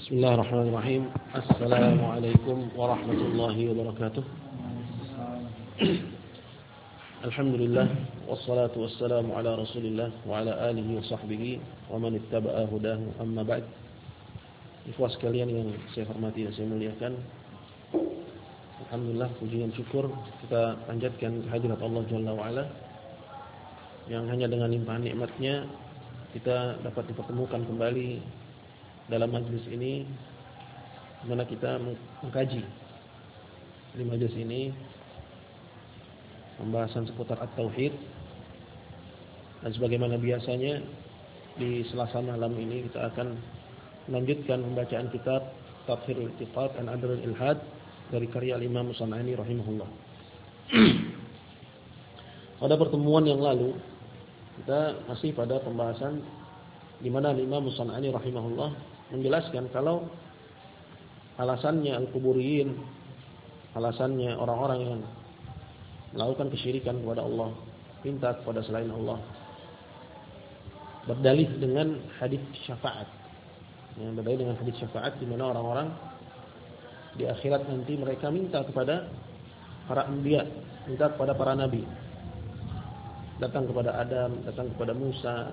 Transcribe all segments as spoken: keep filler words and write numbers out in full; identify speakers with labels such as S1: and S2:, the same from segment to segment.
S1: Bismillahirrahmanirrahim. Assalamualaikum warahmatullahi wabarakatuh. Alhamdulillah wassalatu wassalamu ala Rasulillah wa ala alihi wa sahbihi wa man ittaba'a hudahu, amma ba'd. Ikhwas sekalian yang saya hormati dan saya muliakan, alhamdulillah, puji dan syukur kita panjatkan kehadirat Allah Jalla wa Ala yang hanya dengan limpahan nikmatnya kita dapat dipertemukan kembali dalam majlis ini, di mana kita mengkaji di majlis ini pembahasan seputar at-tauhid. Dan sebagaimana biasanya di Selasa malam ini kita akan melanjutkan pembacaan kitab Tadhhirul I'tiqad an Adrul Ilhad dari karya Imam San'ani rahimahullah. Pada pertemuan yang lalu kita masih pada pembahasan di mana Imam San'ani rahimahullah menjelaskan kalau alasannya al-quburiyin, alasannya orang-orang yang melakukan kesyirikan kepada Allah, minta kepada selain Allah, berdalih dengan hadis syafaat. Yang berdalih dengan hadis syafaat di mana orang-orang di akhirat nanti mereka minta kepada para anbiya, minta kepada para nabi. Datang kepada Adam, datang kepada Musa,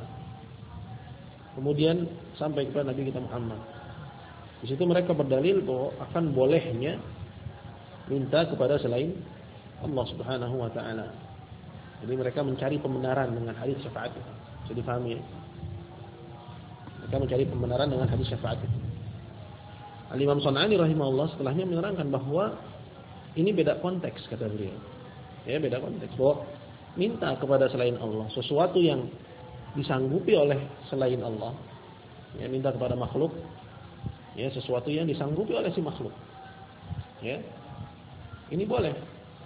S1: kemudian sampai kepada Nabi kita Muhammad. Di situ mereka berdalil bahwa akan bolehnya minta kepada selain Allah Subhanahu wa taala. Jadi mereka mencari pembenaran dengan hadis syafaat itu. Jadi difahami ya? Mereka mencari pembenaran dengan hadis syafaat itu. Al-Imam San'ani rahimahullah setelahnya menerangkan bahwa ini beda konteks, kata beliau. Ya, beda konteks. Bahwa minta kepada selain Allah sesuatu yang disanggupi oleh selain Allah, ya, minta kepada makhluk, ya, sesuatu yang disanggupi oleh si makhluk, ya, ini boleh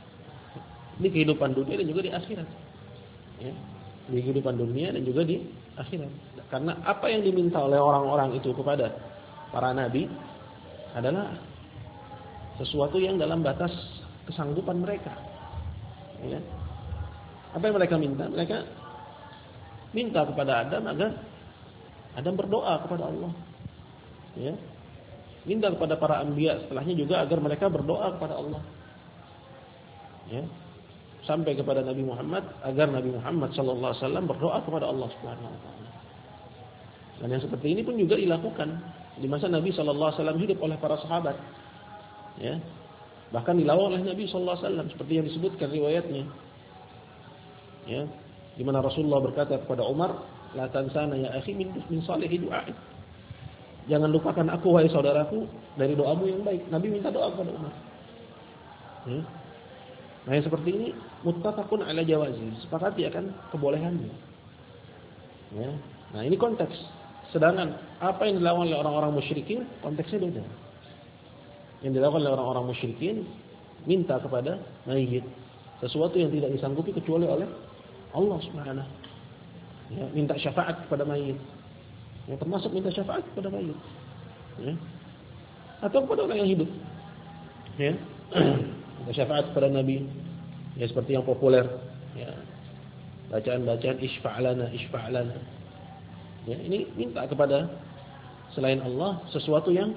S1: di kehidupan dunia dan juga di akhirat, ya, di kehidupan dunia dan juga di akhirat. Karena apa yang diminta oleh orang-orang itu kepada para nabi adalah sesuatu yang dalam batas kesanggupan mereka, ya. Apa yang mereka minta? Mereka minta kepada Adam agar Adam berdoa kepada Allah, ya. Minta kepada para anbiya setelahnya juga agar mereka berdoa kepada Allah, ya. Sampai kepada Nabi Muhammad agar Nabi Muhammad sallallahu alaihi wasallam berdoa kepada Allah Subhanahu wa taala. Dan yang seperti ini pun juga dilakukan di masa Nabi sallallahu alaihi wasallam hidup oleh para sahabat, ya. Bahkan dilawan oleh Nabi sallallahu alaihi wasallam seperti yang disebutkan riwayatnya, ya. Di mana Rasulullah berkata kepada Umar, "La tansana ya akhi min min salihi du'a'i." Jangan lupakan aku wahai saudaraku dari doamu yang baik. Nabi minta doa kepada Umar. Hmm? Nah, yang seperti ini muttafaqun ala jawazi, disepakati akan kebolehannya. Ya. Nah, ini konteks. Sedangkan apa yang dilakukan oleh orang-orang musyrikin konteksnya beda. Yang dilakukan oleh orang-orang musyrikin minta kepada mayit sesuatu yang tidak disanggupi kecuali oleh Allah Subhanahu, ya, minta syafaat kepada mayit, ya, termasuk minta syafaat kepada mayit, ya, atau kepada orang yang hidup, ya, minta syafaat kepada Nabi, ya, seperti yang populer, ya, bacaan-bacaan isfa'lana isfa'lana, ya, ini minta kepada selain Allah sesuatu yang,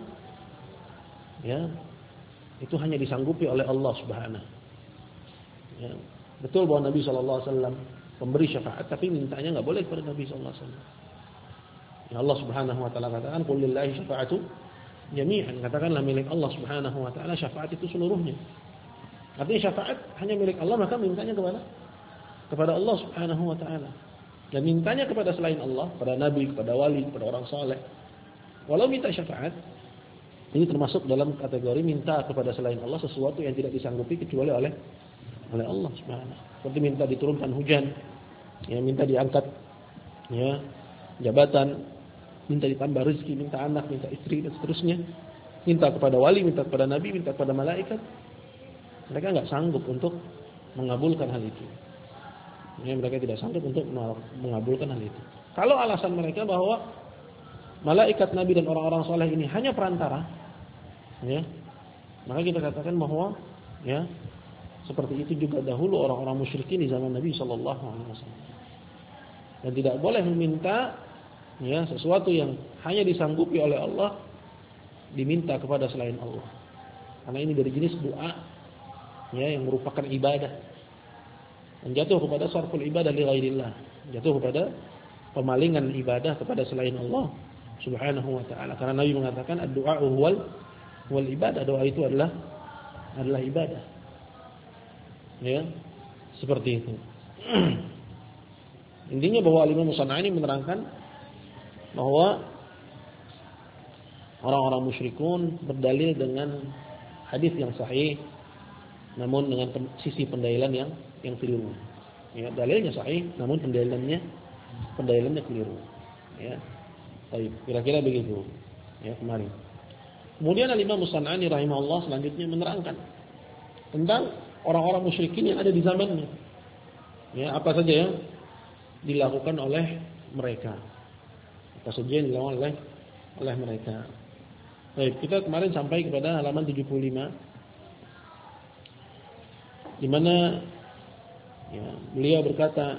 S1: ya, itu hanya disanggupi oleh Allah Subhanahu, ya. Betul bahwa Nabi sallallahu alaihi wasallam pemberi syafaat, tapi mintanya enggak boleh kepada Nabi sallallahu alaihi wasallam. Ya, Allah Subhanahu wa taala katakan, "Qul lillahi syafa'atu jami'an." Katakanlah milik Allah Subhanahu wa taala syafaat itu seluruhnya. Artinya syafaat hanya milik Allah, maka mintanya kepada kepada Allah Subhanahu wa taala. Dan mintanya kepada selain Allah, kepada nabi, kepada wali, kepada orang saleh, walau minta syafaat, ini termasuk dalam kategori minta kepada selain Allah sesuatu yang tidak disanggupi kecuali oleh oleh Allah Subhanahu. Seperti minta diturunkan hujan, ya, minta diangkat, ya, jabatan, minta ditambah rezeki, minta anak, minta istri dan seterusnya. Minta kepada wali, minta kepada nabi, minta kepada malaikat. Mereka enggak sanggup untuk mengabulkan hal itu. Ya, mereka tidak sanggup untuk mengabulkan hal itu. Kalau alasan mereka bahwa malaikat, nabi dan orang-orang soleh ini hanya perantara, ya, maka kita katakan bahwa, ya, seperti itu juga dahulu orang-orang musyrikin di zaman Nabi sallallahu alaihi wasallam. Dan tidak boleh meminta, ya, sesuatu yang hanya disanggupi oleh Allah diminta kepada selain Allah. Karena ini dari jenis doa ya yang merupakan ibadah. Dan jatuh kepada sarful ibadah li ghairillah. Jatuh kepada pemalingan ibadah kepada selain Allah Subhanahu wa taala. Karena Nabi mengatakan ad-du'a huwal wal ibadah. Doa itu adalah adalah ibadah. Ya. Seperti itu. Intinya bahwa Imam Musanna ini menerangkan bahwa orang-orang musyrikun berdalil dengan hadis yang sahih namun dengan sisi pendalilan yang yang keliru. Ya, dalilnya sahih namun pendalilannya pendalilannya keliru. Ya. Baik, kira-kira begitu. Ya, kemarin. Kemudian Imam Musan'ani rahimahullah selanjutnya menerangkan tentang orang-orang musyrikin yang ada di zamannya. Ya, apa saja yang dilakukan oleh mereka. Apa saja yang dilakukan oleh oleh mereka. Baik, kita kemarin sampai kepada halaman tujuh puluh lima di mana ya, beliau berkata,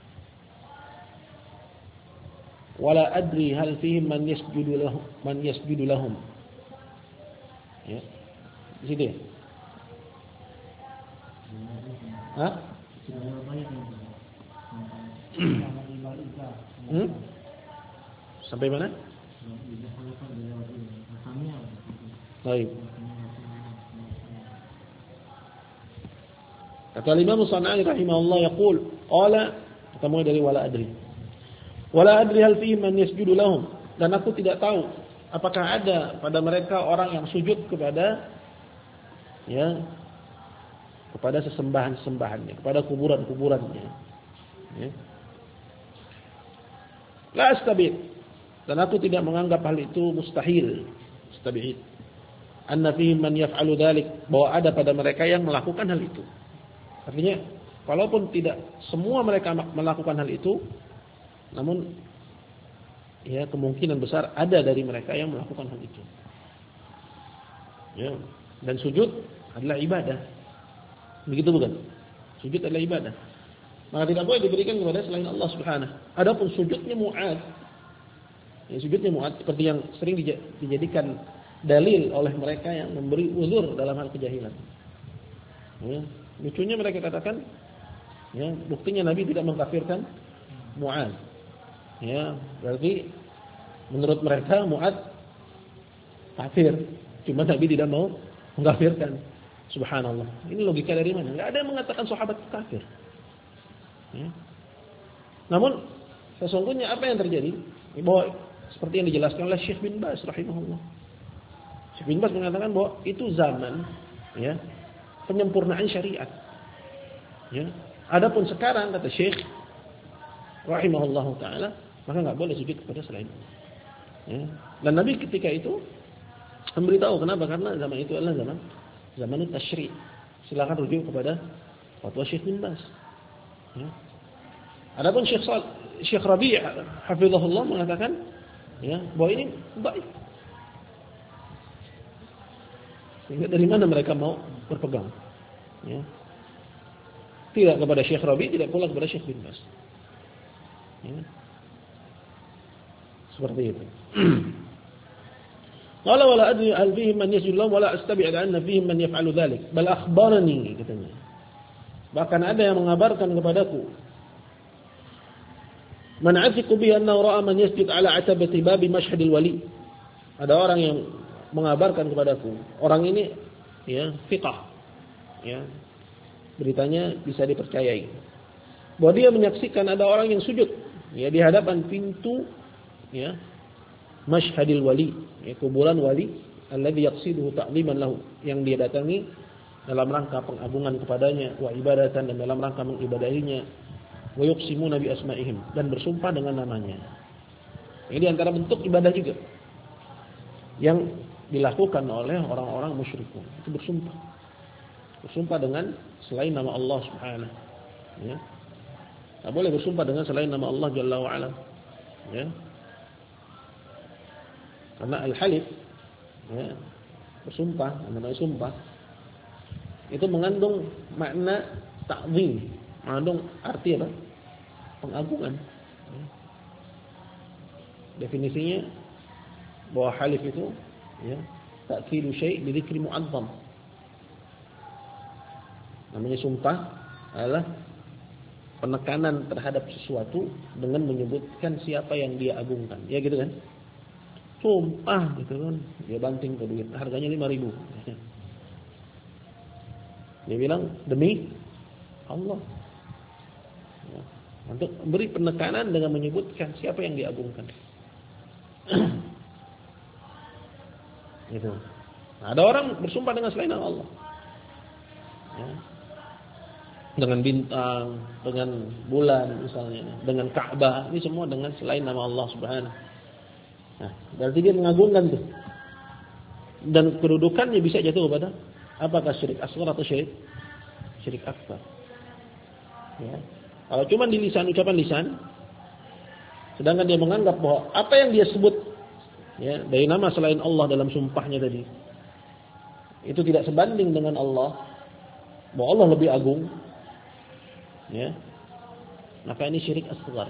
S1: "Wala adri hal fihim man yasjudu lahum man yasjudu lahum." Ya. Di situ ya? Hah? Hmm? Sampai mana? Baik. Kata Imam Musan'ani rahimahullah yaqul, qala, kita mulai dari wala adri. Wala adri hal fihi man yasjudu lahum, dan aku tidak tahu apakah ada pada mereka orang yang sujud kepada ya kepada sesembahan-sembahannya, kepada kuburan-kuburannya. Ya. La astabid, dan aku tidak menganggap hal itu mustahil, mustabid. Anna fihim man yaf'alu dzalik, bahwa ada pada mereka yang melakukan hal itu. Artinya, walaupun tidak semua mereka melakukan hal itu, namun ya kemungkinan besar ada dari mereka yang melakukan hal itu. Ya, dan sujud adalah ibadah. Begitu bukan? Sujud adalah ibadah. Maka tidak boleh diberikan kepada selain Allah Subhanahu. Adapun sujudnya Mu'adz, ya sujudnya Mu'adz seperti yang sering dijadikan dalil oleh mereka yang memberi uzur dalam hal kejahilan. Ya. Lucunya mereka katakan, ya, buktinya Nabi tidak mengkafirkan Mu'adz. Ya, berarti menurut mereka Mu'adz kafir, cuma Nabi tidak mau mengkafirkan. Subhanallah. Ini logika dari mana? Enggak ada yang mengatakan sahabat kafir. Ya. Namun sesungguhnya apa yang terjadi? Bahwa seperti yang dijelaskan oleh Syekh bin Baz rahimahullah. Syekh bin Baz mengatakan bahwa itu zaman ya penyempurnaan syariat. Ya. Adapun sekarang kata Syekh rahimahullahu taala, maka enggak boleh sujud kepada selain Allah. Ya. Dan Nabi ketika itu memberitahu kenapa? Karena zaman itu adalah zaman zaman tasyri'. Silakan rujuk kepada fatwa Syekh bin Baz. Ya. Adapun Syekh Sal, Syekh Rabi' hafizahullah mengatakan ya bahwa ini baik. Sehingga dari mana mereka mau berpegang? Ya. Tidak kepada Syekh Rabi', tidak pula kepada Syekh bin Baz. Ya. Seperti itu. Qala wala adri hal fihim man yasjudu lahum wala astabi'u anna fihim man yaf'alu dzalik bal akhbarani katanya. Bahkan ada yang mengabarkan kepadaku man athiqu bi annahu ra'a man yasjud ala atabati babi mashhadil wali. Ada orang yang mengabarkan kepadaku, orang ini ya thiqah. Ya. Beritanya bisa dipercayai. Bahwa dia menyaksikan ada orang yang sujud ya di hadapan pintu ya Mashhadil wali, ya, kuburan wali, alladzi yaqsiduhu ta'ziman lahu, yang dia datangi dalam rangka pengagungan kepadanya, wa ibadatan, dan dalam rangka mengibadahinya, wa yuqsimuna bi asma'ihim, dan bersumpah dengan namanya. Ini antara bentuk ibadah juga yang dilakukan oleh orang-orang musyrikun, itu bersumpah. Bersumpah dengan selain nama Allah Subhanahu. Ya. Tak boleh bersumpah dengan selain nama Allah Jalla wa Ala. Ya. Karena al-halif ya, bersumpah, namanya sumpah itu mengandung makna ta'zim, mengandung arti apa? Pengagungan. Ya. Definisinya bahwa halif itu ya, ta'kilu syai' bi dzikri mu'azzam. Namanya sumpah adalah penekanan terhadap sesuatu dengan menyebutkan siapa yang dia agungkan. Ya gitu kan? Sumpah gitu kan. Dia banting ke duit, harganya lima ribu. Dia bilang demi Allah. Ya. Untuk beri penekanan dengan menyebutkan siapa yang diagungkan. Gitu. Nah, ada orang bersumpah dengan selain Allah. Ya. Dengan bintang, dengan bulan misalnya, dengan Ka'bah, ini semua dengan selain nama Allah Subhanahu. Nah, berarti dia mengagungkan tuh. Dan kedudukannya bisa jatuh kepada apakah syirik asghar atau syirik syirik akbar. Ya. Kalau cuma di lisan, ucapan lisan, sedangkan dia menganggap bahwa apa yang dia sebut ya dari nama selain Allah dalam sumpahnya tadi itu tidak sebanding dengan Allah, bahwa Allah lebih agung. Ya, maka ini syirik asghar.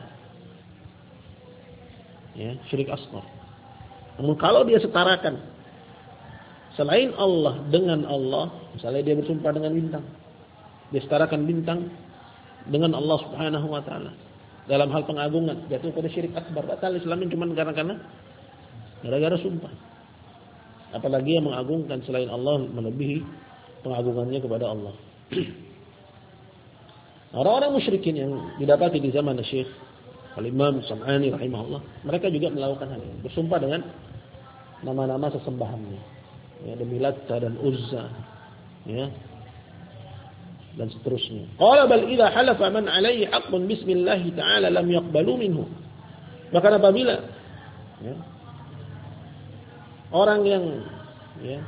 S1: Ya, syirik asghar. Namun kalau dia setarakan selain Allah dengan Allah, misalnya dia bersumpah dengan bintang, dia setarakan bintang dengan Allah Subhanahu wa taala dalam hal pengagungan, jatuh pada syirik akbar. Batal Islamnya cuma karena gara-gara sumpah. Apalagi yang mengagungkan selain Allah melebihi pengagungannya kepada Allah. Orang-orang musyrikin yang didapati di zaman Syekh Al-Imam Sam'ani rahimahullah, mereka juga melakukan hal ini, bersumpah dengan nama-nama sesembahannya, ya, demi Latta dan Uzza, ya, dan seterusnya. Qala bal idza halafa man alaihi haqqun bismillah ta'ala lam yaqbalu minhu. Maka apabila ya, orang yang ya,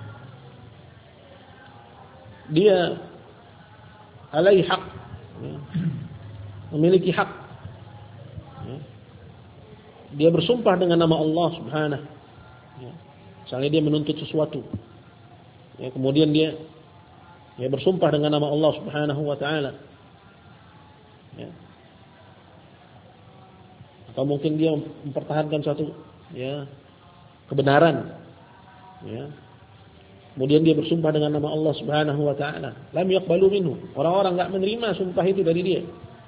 S1: dia alaihi haqq, ya, memiliki hak, ya, dia bersumpah dengan nama Allah Subhanahu, ya, misalnya dia menuntut sesuatu, ya, kemudian dia ya bersumpah dengan nama Allah Subhanahu wa taala, ya, atau mungkin dia mempertahankan suatu ya kebenaran, ya, kemudian dia bersumpah dengan nama Allah Subhanahu wa taala, lam yaqbalu minhu. Orang-orang enggak menerima sumpah itu dari dia.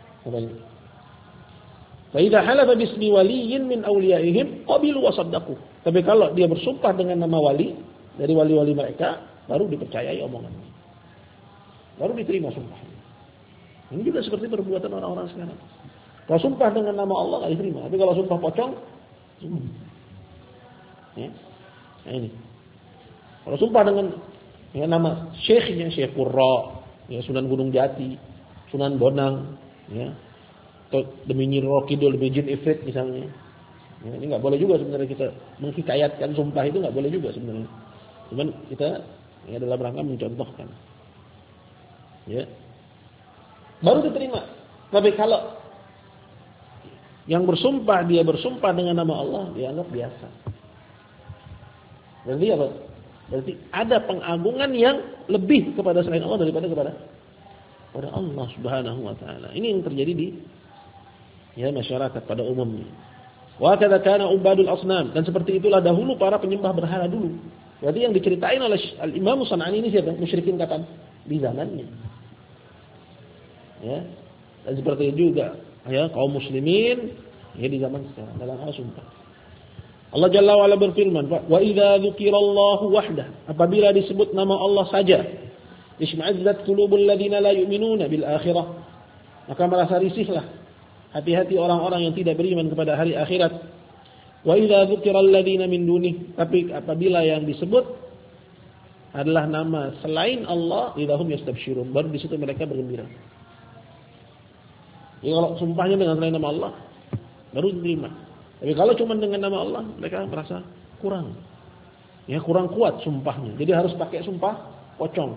S1: Fa idza halafa bismi waliyyin min awliyaihim qabilu wa saddaqu. Tapi kalau dia bersumpah dengan nama wali dari wali-wali mereka, baru dipercayai omongannya. Baru diterima sumpahnya. Ini juga seperti perbuatan orang-orang sekarang. Kalau sumpah dengan nama Allah enggak diterima, tapi kalau sumpah pocong, ya. Nah, ini. Kalau sumpah dengan ya, nama syekhnya, Syekh Qurra, ya, Sunan Gunung Jati, Sunan Bonang, ya, atau demi Nyi Roro Kidul, demi Jin Ifrit misalnya, ya, ini nggak boleh juga sebenarnya kita menghikayatkan sumpah itu, nggak boleh juga sebenarnya. Cuman kita ya dalam rangka mencontohkan, ya, baru diterima. Tapi kalau yang bersumpah dia bersumpah dengan nama Allah, dianggap biasa. Berarti apa? Berarti ada pengagungan yang lebih kepada selain Allah daripada kepada kepada Allah Subhanahu wa taala. Ini yang terjadi di ya masyarakat pada umumnya. Wa kadza kana ubadul asnam, dan seperti itulah dahulu para penyembah berhala dulu. Berarti yang diceritain oleh Al-Imam San'ani ini siapa? Musyrikin kapan? Di zamannya. Ya. Dan seperti itu juga ya kaum muslimin ya di zaman sekarang dalam hal sumpah. Allah Jalla wa Ala berfirman, "Wa idza dzukirallahu wahdah." Apabila disebut nama Allah saja, isma'azzat qulubul ladzina la yu'minuna bil akhirah. Maka merasa risihlah hati-hati orang-orang yang tidak beriman kepada hari akhirat. Wa idza dzukiral ladzina min dunih. Tapi apabila yang disebut adalah nama selain Allah, idahum yastabsyirun. Baru di situ mereka bergembira. Ya, kalau sumpahnya dengan selain nama Allah, baru diterima. Tapi kalau cuma dengan nama Allah, mereka merasa kurang. Ya, kurang kuat sumpahnya. Jadi harus pakai sumpah pocong.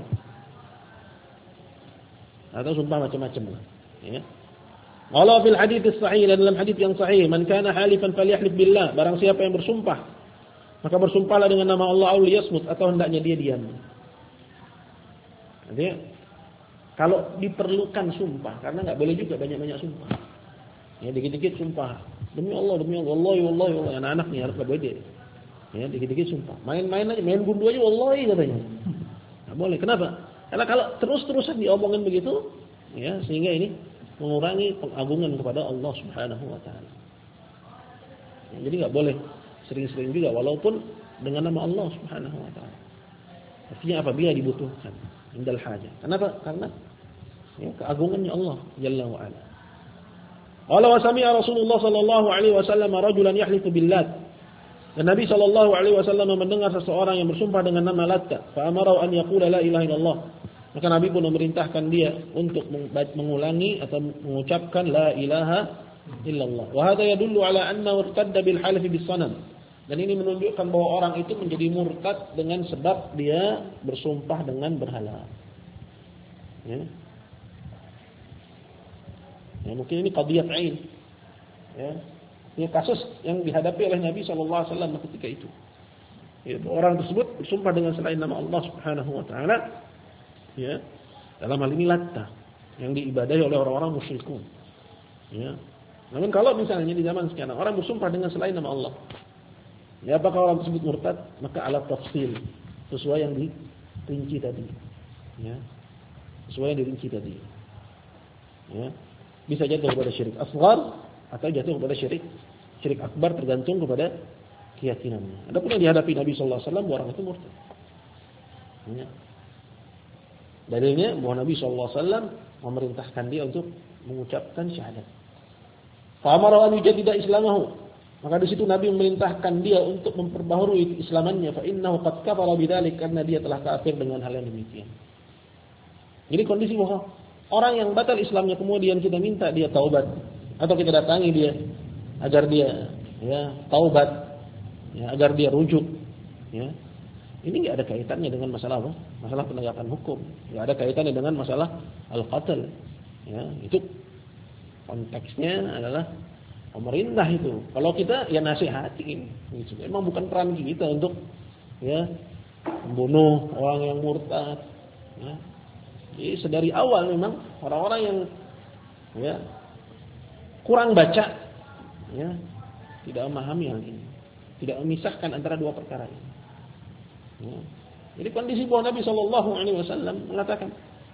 S1: Atau sumpah macam-macam. Ya. Kalau fil hadits sahih, dalam hadits yang sahih, man kana halifan falyahlif billah, barang siapa yang bersumpah, maka bersumpahlah dengan nama Allah, aw liyasmut, atau hendaknya dia diam. Artinya kalau diperlukan sumpah, karena enggak boleh juga banyak-banyak sumpah. Ya, dikit-dikit sumpah. Demi Allah, demi Allah, wallahi, wallahi, wallahi. Anak-anak nih harus enggak boleh. Ya, dikit-dikit sumpah. Main-main aja, main gundu aja wallahi katanya. Enggak boleh. Kenapa? Karena kalau terus-terusan diomongin begitu, ya, sehingga ini mengurangi pengagungan kepada Allah Subhanahu wa taala. Ya, jadi enggak boleh sering-sering juga walaupun dengan nama Allah Subhanahu wa taala. Artinya apabila dibutuhkan, indal hajah. Kenapa? Karena ya, keagungannya Allah Jalla wa ala. Qala wa sami'a Rasulullah sallallahu alaihi wasallam rajulan yahlifu billat. Dan Nabi sallallahu alaihi wasallam mendengar seseorang yang bersumpah dengan nama Latta, fa amara an yaqula la ilaha illallah. Maka Nabi pun memerintahkan dia untuk mengulangi atau mengucapkan la ilaha illallah. Wa hadha yadullu ala annahu irtadda bil halfi bis sanam. Dan ini menunjukkan bahwa orang itu menjadi murtad dengan sebab dia bersumpah dengan berhala. Ya. Ya, mungkin ini qadiyat ain. Ya. Ini kasus yang dihadapi oleh Nabi shallallahu alaihi wasallam ketika itu. Ya, orang tersebut bersumpah dengan selain nama Allah Subhanahu wa taala. Ya. Dalam hal ini Latta yang diibadahi oleh orang-orang musyrikun. Ya. Namun kalau misalnya di zaman sekarang orang bersumpah dengan selain nama Allah, ya apakah orang tersebut murtad? Maka ala tafsil sesuai yang dirinci tadi. Ya. Sesuai yang dirinci tadi. Ya. Bisa jatuh kepada syirik asghar atau jatuh kepada syirik syirik akbar, tergantung kepada keyakinannya. Adapun yang dihadapi Nabi sallallahu alaihi wasallam orang itu murtad. Ya. Dalilnya bahwa Nabi sallallahu alaihi wasallam memerintahkan dia untuk mengucapkan syahadat. Fa amara an yujaddida islamahu. Maka di situ Nabi memerintahkan dia untuk memperbaharui keislamannya, fa innahu qad kafara bidzalik, karena dia telah kafir dengan hal yang demikian. Jadi kondisi bahwa orang yang batal Islamnya kemudian kita minta dia taubat atau kita datangi dia agar dia ya taubat, ya agar dia rujuk, ya. Ini enggak ada kaitannya dengan masalah apa? Masalah penegakan hukum. Enggak ada kaitannya dengan masalah al-qatl. Ya, itu konteksnya adalah pemerintah itu. Kalau kita ya nasihatin gitu. Memang bukan peran kita untuk ya membunuh orang yang murtad, ya. Jadi sedari awal memang orang-orang yang ya kurang baca, ya tidak memahami hal ini, tidak memisahkan antara dua perkara ini. Ya. Jadi kondisi bahwa Nabi Shallallahu Alaihi Wasallam mengatakan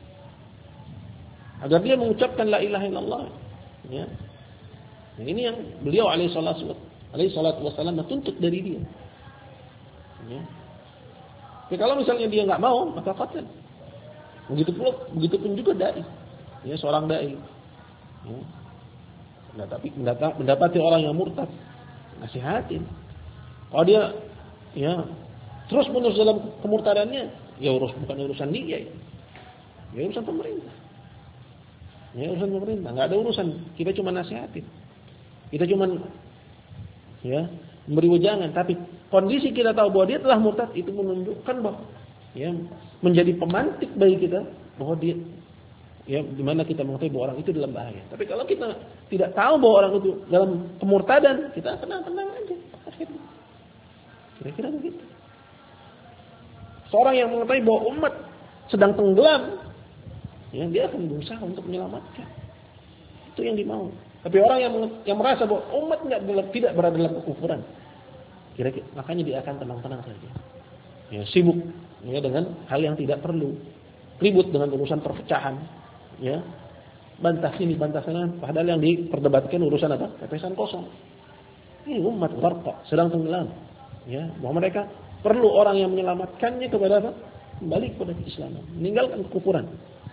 S1: agar dia mengucapkan la ilaha illallah, ya. Nah, ini yang beliau alaihi salatu wasallam tuntut dari dia. Ya. Tapi kalau misalnya dia nggak mau, maka qatl. Begitu pula, begitu pun juga dai, ya seorang dai, ya. Nah, tapi mendapati orang yang murtad, nasihatin. Kalau dia, ya terus menerus dalam kemurtadannya, ya urus bukan urusan dia, ya, ya urusan pemerintah, ya urusan pemerintah. Nggak ada urusan, kita cuma nasihatin, kita cuma, ya memberi wejangan. Tapi kondisi kita tahu bahwa dia telah murtad, itu menunjukkan bahwa ya menjadi pemantik bagi kita bahwa dia ya di mana kita mengetahui bahwa orang itu dalam bahaya. Tapi kalau kita tidak tahu bahwa orang itu dalam kemurtadan, kita tenang-tenang aja akhirnya. Kira-kira begitu. Seorang yang mengetahui bahwa umat sedang tenggelam, ya dia akan berusaha untuk menyelamatkan. Itu yang dimau. Tapi orang yang yang merasa bahwa umat enggak tidak berada dalam kekufuran, kira-kira makanya dia akan tenang-tenang saja. Ya, sibuk ya dengan hal yang tidak perlu, ribut dengan urusan perpecahan, ya bantah sini bantah sana, padahal yang diperdebatkan urusan apa? Pepesan kosong. Ini umat warqa sedang tenggelam, ya bahwa mereka perlu orang yang menyelamatkannya kepada apa? Kembali kepada keislaman, meninggalkan kekufuran.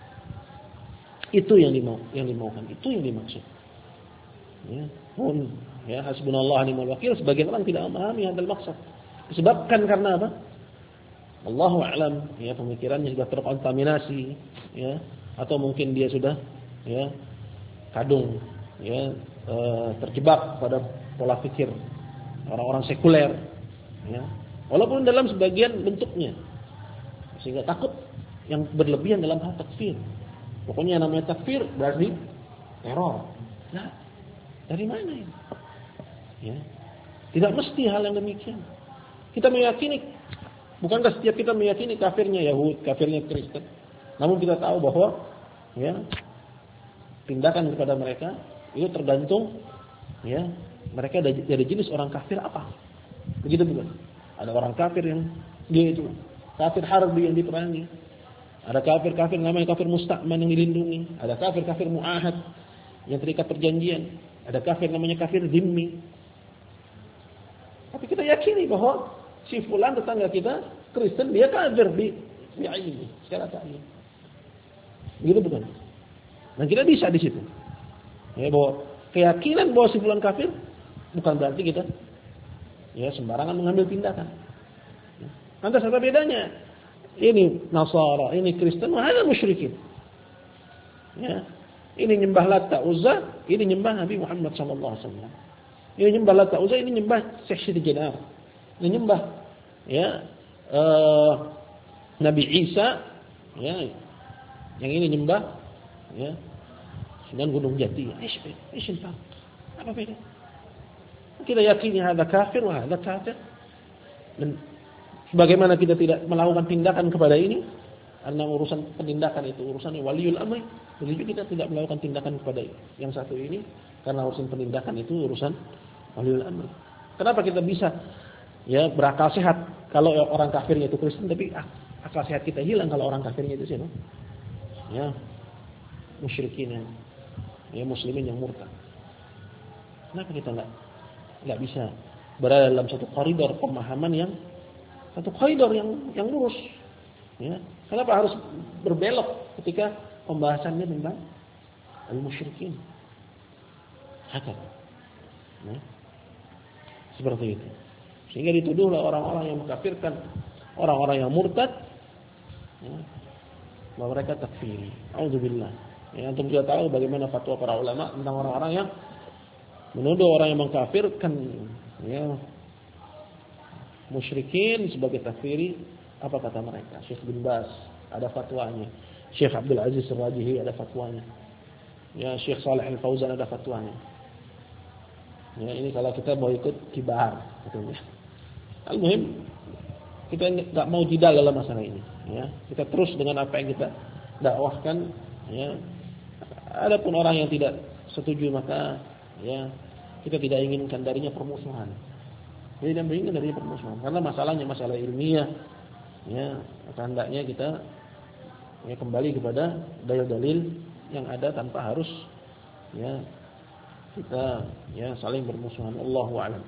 S1: Itu yang dimau, yang dimaukan, itu yang dimaksud. Ya, pun ya hasbunallah wa ni'mal wakil, sebagian orang tidak memahami hadal maksud. Disebabkan karena apa? Allahu a'lam, ya pemikirannya sudah terkontaminasi, ya atau mungkin dia sudah ya kadung, ya e, terjebak pada pola pikir orang-orang sekuler, ya walaupun dalam sebagian bentuknya, sehingga takut yang berlebihan dalam hal takfir. Pokoknya namanya takfir berarti teror. Nah, dari mana ini? Ya, tidak mesti hal yang demikian. Kita meyakini, bukankah setiap kita meyakini kafirnya Yahudi, kafirnya Kristen? Namun kita tahu bahwa ya tindakan kepada mereka itu tergantung ya mereka dari jenis orang kafir apa. Begitu bukan? Ada orang kafir yang dia itu kafir harbi yang diperangi. Ada kafir-kafir namanya kafir musta'man yang dilindungi. Ada kafir-kafir mu'ahad yang terikat perjanjian. Ada kafir namanya kafir dhimmi. Tapi kita yakini bahwa si fulan tetangga kita Kristen, dia kafir di ini secara ta'yin. Begitu bukan? Nah, kita bisa di situ. Ya, bahwa keyakinan bahwa si fulan kafir bukan berarti kita ya sembarangan mengambil tindakan. Lantas apa bedanya? Ini Nasara, ini Kristen, ada musyrikin. Ya. Ini nyembah Lata Uzza, ini nyembah Nabi Muhammad sallallahu alaihi wasallam. Ini nyembah Lata Uzza, ini nyembah Syekh Jenar. Ini nyembah ya uh, Nabi Isa, ya. Yang ini nyembah ya Sunan Gunung Jati. Ish, ish, apa beda? Kita yakini ada kafir, wah ada kafir. Dan sebagaimana kita tidak melakukan tindakan kepada ini, karena urusan penindakan itu urusan waliul amri, begitu kita tidak melakukan tindakan kepada yang satu ini, karena urusan penindakan itu urusan waliul amri. Kenapa kita bisa ya berakal sehat kalau orang kafirnya itu Kristen, tapi akal sehat kita hilang kalau orang kafirnya itu siapa? Ya, musyrikin, ya muslimin yang murtad. Kenapa kita enggak enggak bisa berada dalam satu koridor pemahaman yang satu koridor yang yang lurus? Ya, kenapa harus berbelok ketika pembahasannya tentang al-musyrikin? Hakata. Ya. Seperti itu. Sehingga dituduhlah orang-orang yang mengkafirkan orang-orang yang murtad, ya, bahwa mereka takfiri. Auzubillah. Ya, antum juga tahu bagaimana fatwa para ulama tentang orang-orang yang menuduh orang yang mengkafirkan ya musyrikin sebagai takfiri. Apa kata mereka? Syekh bin Baz ada fatwanya. Syekh Abdul Aziz Ar-Rajihi ada fatwanya. Ya, Syekh Shalih Al-Fauzan ada fatwanya. Ya, ini kalau kita mau ikut kibar katanya. Al-muhim kita enggak mau jidal dalam masalah ini, ya. Kita terus dengan apa yang kita dakwahkan, ya. Adapun orang yang tidak setuju maka ya kita tidak inginkan darinya permusuhan. Jadi tidak menginginkan darinya permusuhan karena masalahnya masalah ilmiah, ya. Hendaknya kita ya kembali kepada dalil-dalil yang ada tanpa harus ya kita ya saling bermusuhan. Allahu a'lam.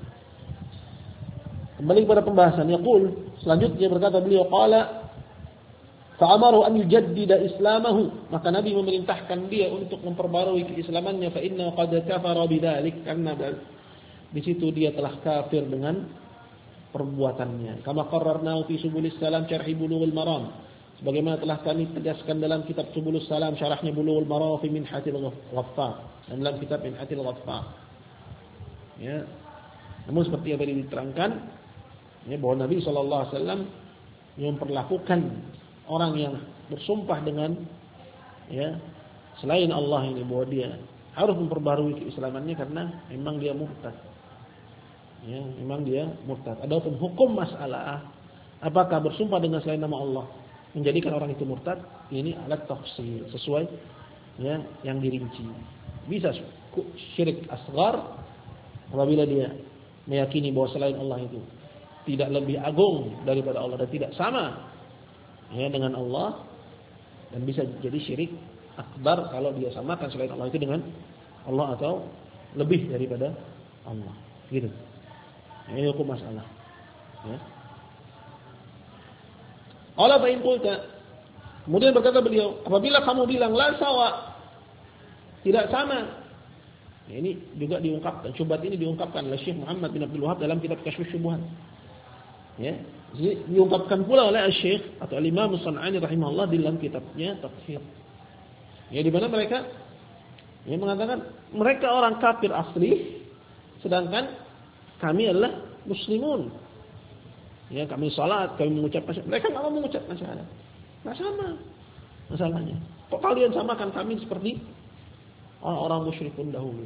S1: Kembali kepada pembahasan. Yaqul, selanjutnya berkata beliau, qala fa'amaru an yujaddida islamahu, maka Nabi memerintahkan dia untuk memperbarui keislamannya, fa inna qad kafara bidzalik, karena di situ dia telah kafir dengan perbuatannya. Kama qarrarnahu fi subulis salam syarhi bulughul maram, sebagaimana telah kami tegaskan dalam kitab Subulus Salam syarahnya Bulughul Maram fi Minhatil Ghaffar, dan dalam kitab Minhatil Ghaffar. Ya. Namun seperti yang tadi diterangkan, ya, bahwa Nabi sallallahu alaihi wasallam memperlakukan orang yang bersumpah dengan ya selain Allah ini, bahwa dia harus memperbarui keislamannya karena memang dia murtad. Ya, memang dia murtad. Adapun hukum masalah apakah bersumpah dengan selain nama Allah menjadikan orang itu murtad, ini alat tafsir sesuai ya yang dirinci. Bisa syirik asghar apabila dia meyakini bahwa selain Allah itu tidak lebih agung daripada Allah dan tidak sama ya dengan Allah, dan bisa jadi syirik akbar kalau dia samakan selain Allah itu dengan Allah atau lebih daripada Allah. Gitu. Ini hukum masalah. Ya. Allah fa'in qulta, kemudian berkata beliau, apabila kamu bilang la sawa, tidak sama. Ya, ini juga diungkapkan, syubhat ini diungkapkan oleh Syekh Muhammad bin Abdul Wahhab dalam kitab Kasyfus Syubhat. Ya, diungkapkan pula oleh Syekh atau Imam As-San'ani rahimahullah dalam kitabnya Tafsir. Ya, di mana mereka ya mengatakan mereka orang kafir asli, sedangkan kami adalah muslimun. Ya, kami salat, kami mengucapkan syahadat. Mereka enggak mau mengucapkan syahadat. Enggak sama masalahnya. Kok kalian samakan kami seperti orang-orang musyrikun dahulu?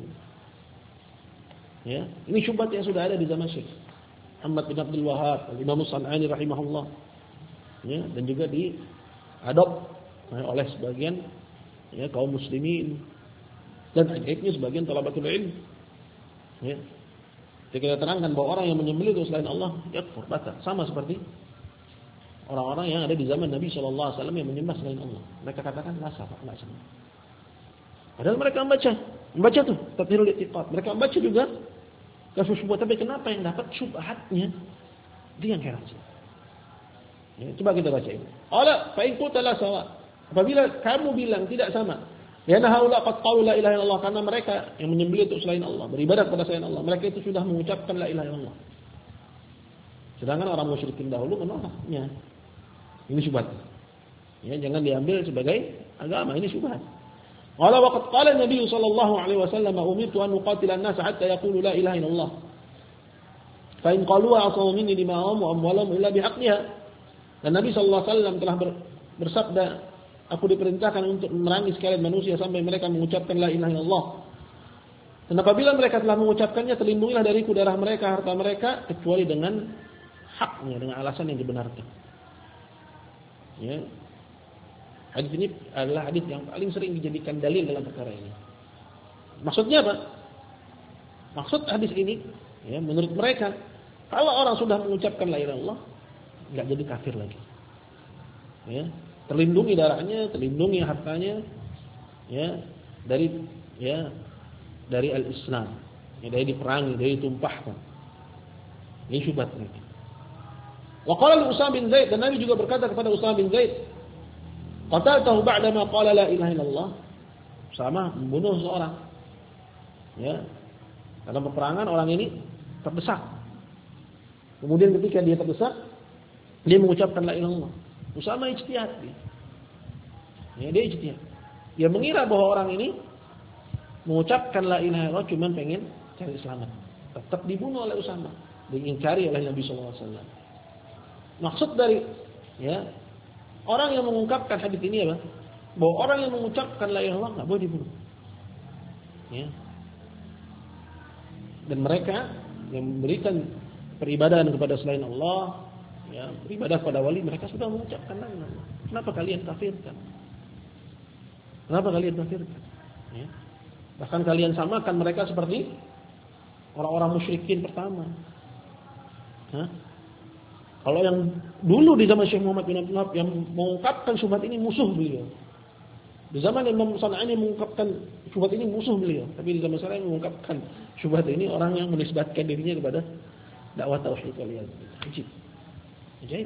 S1: Ya, ini syubhat yang sudah ada di zaman Syekh Muhammad bin Abdul Wahhab, Imam As-San'ani rahimahullah. Ya, dan juga diadop oleh sebagian ya kaum muslimin dan akhirnya sebagian talabatul ilm. Ya. Ketika terangkan bahwa orang yang menyembelih itu selain Allah, yakfur, batal. Sama seperti orang-orang yang ada di zaman Nabi shallallahu alaihi wasallam yang menyembah selain Allah. Mereka katakan la safa, enggak sama. Padahal mereka membaca, membaca tuh tathirul i'tiqad. Mereka membaca juga kasus syubhat, tapi kenapa yang dapat syubhatnya? Dia yang heran. Ya, coba kita baca ini. Ala fa in qulta la sawa. Apabila kamu bilang tidak sama, ya haula qad qalu la ilaha illallah, karena mereka yang menyembelih itu selain Allah, beribadah kepada selain Allah, mereka itu sudah mengucapkan la ilaha illallah. Sedangkan orang musyrikin dahulu menolaknya. Ini syubhat. Ya, jangan diambil sebagai agama, ini syubhat. Qala wa qad qala Nabi sallallahu alaihi wasallam umirtu an uqatila an-nas hatta yaqulu la ilaha illallah. Fa in qalu asaw minni dima'ahum wa amwalahum illa bihaqqiha. Dan Nabi sallallahu alaihi wasallam telah bersabda, aku diperintahkan untuk memerangi sekalian manusia sampai mereka mengucapkan la ilaha illallah. Dan apabila mereka telah mengucapkannya, terlindungilah dariku darah mereka, harta mereka, kecuali dengan haknya, dengan alasan yang dibenarkan. Ya. Hadis ini adalah hadis yang paling sering dijadikan dalil dalam perkara ini. Maksudnya apa? Maksud hadis ini, ya, menurut mereka, kalau orang sudah mengucapkan la ilaha illallah, enggak jadi kafir lagi. Ya, terlindungi darahnya, terlindungi hartanya, ya, dari ya dari al-Islam, ya, dari diperangi, dari ditumpahkan. Ini syubhat mereka. Wa qala Usama bin Zaid, dan Nabi juga berkata kepada Usama bin Zaid, qataltahu ba'da ma qala la ilaha illallah. Sama membunuh seorang. Ya. Dalam peperangan orang ini terdesak. Kemudian ketika dia terdesak, dia mengucapkan la ilaha illallah. Usama ijtihad dia. Ya, dia ijtihad. Dia mengira bahwa orang ini mengucapkan la ilaha illallah cuma pengen cari selamat. Tetap dibunuh oleh Usama, diingkari oleh Nabi sallallahu alaihi wasallam. Maksud dari ya orang yang mengungkapkan hadis ini apa? Bahwa orang yang mengucapkan la ilaha illallah enggak boleh dibunuh. Ya. Dan mereka yang memberikan peribadahan kepada selain Allah, ya, beribadah pada wali, mereka sudah mengucapkan la ilaha illallah. Kenapa kalian kafirkan? Kenapa kalian kafirkan? Ya. Bahkan kalian samakan mereka seperti orang-orang musyrikin pertama. Hah? Kalau yang dulu di zaman Syekh Muhammad bin Abdul Wahab yang mengungkapkan syubhat ini musuh beliau. Di zaman Imam San'ani mengungkapkan syubhat ini musuh beliau. Tapi di zaman sekarang mengungkapkan syubhat ini orang yang menisbatkan dirinya kepada dakwah tauhid kalian. Ajib. Ajaib.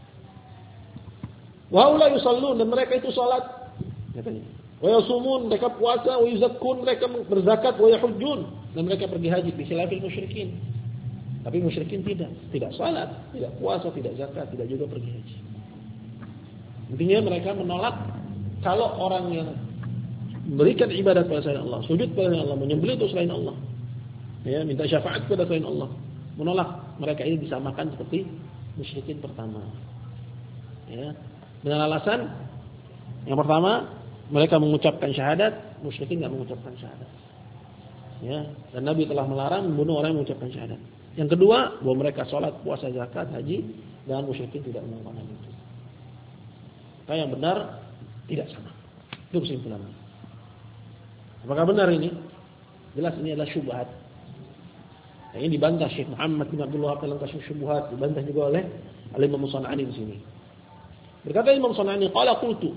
S1: Wa la yusallun, dan mereka itu salat katanya. Wa yasumun, mereka puasa, wa yuzakkun, mereka berzakat, wa yahujjun, dan mereka pergi haji, bi khilafil musyrikin. Tapi musyrikin tidak, tidak salat, tidak puasa, tidak zakat, tidak juga pergi haji. Intinya mereka menolak kalau orang yang memberikan ibadah kepada selain Allah, sujud kepada Allah, menyembelih itu selain Allah, ya, minta syafaat kepada selain Allah, menolak mereka ini disamakan seperti musyrikin pertama. Ya, dengan alasan yang pertama, mereka mengucapkan syahadat, musyrikin enggak mengucapkan syahadat. Ya, dan Nabi telah melarang membunuh orang yang mengucapkan syahadat. Yang kedua, bahwa mereka sholat, puasa, zakat, haji, dan musyrikin tidak melakukan itu. Maka yang benar tidak sama. Itu kesimpulannya. Apakah benar ini? Jelas ini adalah syubhat. Nah, ini dibantah Syekh Muhammad bin Abdul Wahab dalam kasus syubhat, dibantah juga oleh Al-Imam San'ani di sini. Berkata Imam San'ani, qala qultu,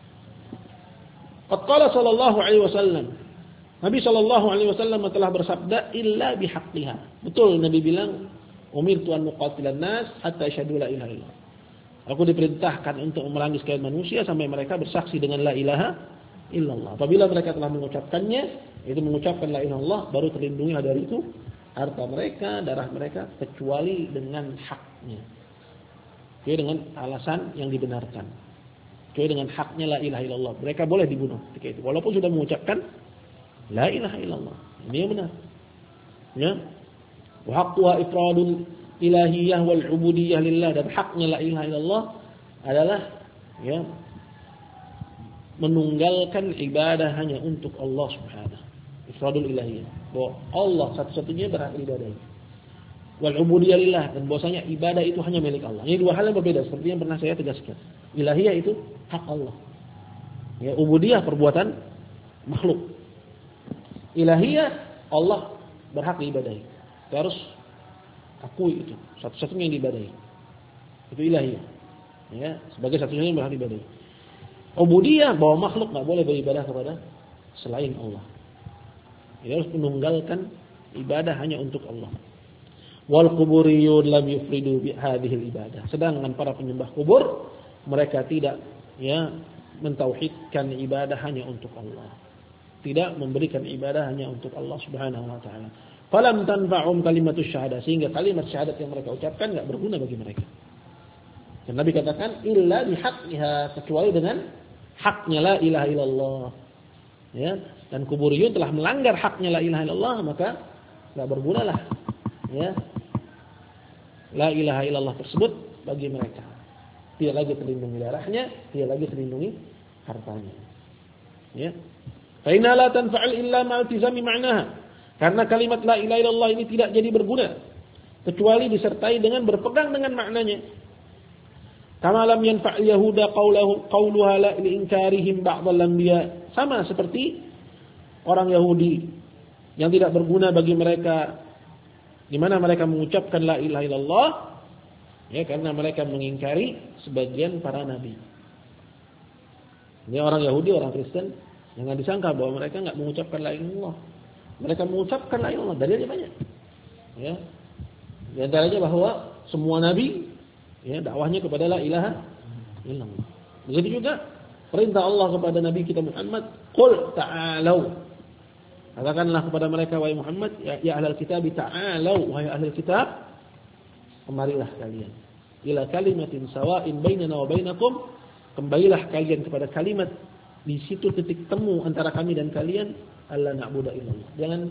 S1: qad qala sallallahu alaihi wasallam, Nabi sallallahu alaihi wasallam telah bersabda illa bihaqqiha. Betul Nabi bilang, umirtu an nuqatilan nas hatta yashhadu la ilaha illallah. Aku diperintahkan untuk memerangi sekalian manusia sampai mereka bersaksi dengan la ilaha illallah. Apabila mereka telah mengucapkannya, itu mengucapkan la ilaha illallah, baru terlindungi dari itu harta mereka, darah mereka, kecuali dengan haknya. Kecuali dengan alasan yang dibenarkan. Kecuali dengan haknya la ilaha illallah. Mereka boleh dibunuh ketika itu, walaupun sudah mengucapkan la ilaha illallah. Ini yang benar. Ya. Wa haqqa ifradul ilahiyah wal ubudiyah lillah, dan haknya la ilaha illallah adalah ya menunggalkan ibadah hanya untuk Allah Subhanahu. Ifradul ilahiyah, bahwa Allah satu-satunya berhak ibadah. Wal ubudiyah lillah, dan bahwasanya ibadah itu hanya milik Allah. Ini dua hal yang berbeda seperti yang pernah saya tegaskan. Ilahiyah itu hak Allah. Ya, ubudiyah perbuatan makhluk. Ilahiyah Allah berhak diibadahi. Kita harus akui itu. Satu-satunya yang diibadahi. Itu ilahi. Ya, sebagai satu-satunya yang berhak diibadahi. Ubudiyah bahwa makhluk enggak boleh beribadah kepada selain Allah. Dia harus menunggalkan ibadah hanya untuk Allah. Wal quburiyun lam yufridu bi hadhil ibadah. Sedangkan para penyembah kubur mereka tidak ya mentauhidkan ibadah hanya untuk Allah. Tidak memberikan ibadah hanya untuk Allah Subhanahu wa taala. Falam tanfa'um kalimatus syahadah, sehingga kalimat syahadat yang mereka ucapkan enggak berguna bagi mereka. Dan Nabi katakan illa bihaqqiha, kecuali dengan haknya la ilaha illallah. Ya, dan kuburiyun telah melanggar haknya la ilaha illallah, maka enggak bergunalah ya la ilaha illallah tersebut bagi mereka. Tidak lagi terlindungi darahnya, tidak lagi terlindungi hartanya. Ya. Fa inna la tanfa'al illa ma'altizami ma'naha. Karena kalimat la ilaha illallah ini tidak jadi berguna kecuali disertai dengan berpegang dengan maknanya. Kama lam yanfa'il yahuda qawluhu qawluha la liinkarihim ba'dal anbiya. Sama seperti orang Yahudi yang tidak berguna bagi mereka di mana mereka mengucapkan la ilaha illallah ya karena mereka mengingkari sebagian para nabi. Ini orang Yahudi, orang Kristen, jangan disangka bahwa mereka enggak mengucapkan la ilaha illallah. Mereka mengucapkan la ilaha illallah, dalilnya banyak. Ya. Di antaranya bahwa semua nabi ya dakwahnya kepada la ilaha illallah. Begitu juga perintah Allah kepada nabi kita Muhammad, qul ta'alu. Katakanlah kepada mereka wahai Muhammad, ya, ya ahlul kitab ta'alu, wahai ahlul kitab, kemarilah kalian ila kalimatin sawa'in bainana wa bainakum, kembalilah kalian kepada kalimat di situ titik temu antara kami dan kalian, alla na'budu illallah. Jangan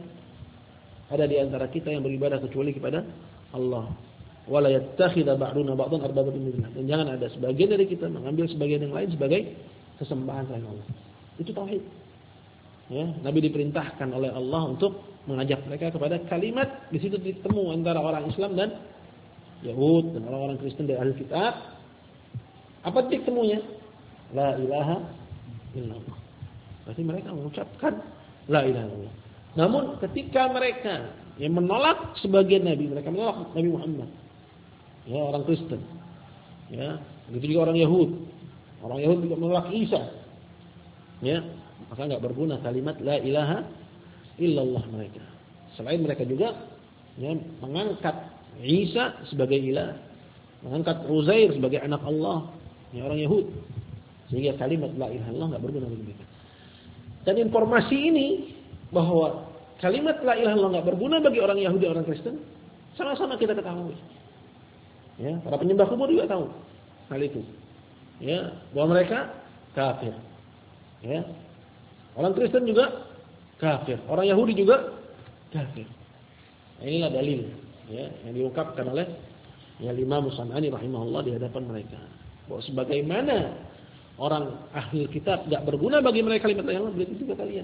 S1: ada di antara kita yang beribadah kecuali kepada Allah. Wala yattakhidha ba'duna ba'dan arbaba min dunillah. Dan jangan ada sebagian dari kita mengambil sebagian yang lain sebagai sesembahan selain Allah. Itu tauhid. Ya, Nabi diperintahkan oleh Allah untuk mengajak mereka kepada kalimat di situ ditemu antara orang Islam dan Yahud dan orang-orang Kristen dari ahli kitab. Apa titik temunya? La ilaha illallah. Berarti mereka mengucapkan la ilaha illallah. Namun ketika mereka yang menolak sebagian nabi, mereka menolak Nabi Muhammad. Ya, orang Kristen. Ya, begitu juga orang Yahud. Orang Yahud juga menolak Isa. Ya, maka enggak berguna kalimat la ilaha illallah mereka. Selain mereka juga ya, mengangkat Isa sebagai ilah, mengangkat Uzair sebagai anak Allah, ya, orang Yahud. Sehingga kalimat la ilaha illallah enggak berguna bagi mereka. Dan informasi ini bahwa kalimat la ilaha illallah enggak berguna bagi orang Yahudi, orang Kristen, sama-sama kita ketahui. Ya, para penyembah kubur juga tahu hal itu. Ya, bahwa mereka kafir. Ya. Orang Kristen juga kafir, orang Yahudi juga kafir. Nah, inilah dalil ya yang diungkapkan oleh ya Imam San'ani rahimahullah di hadapan mereka. Bahwa sebagaimana orang ahli kitab enggak berguna bagi mereka kalimat la ilaha illallah, begitu juga kalian.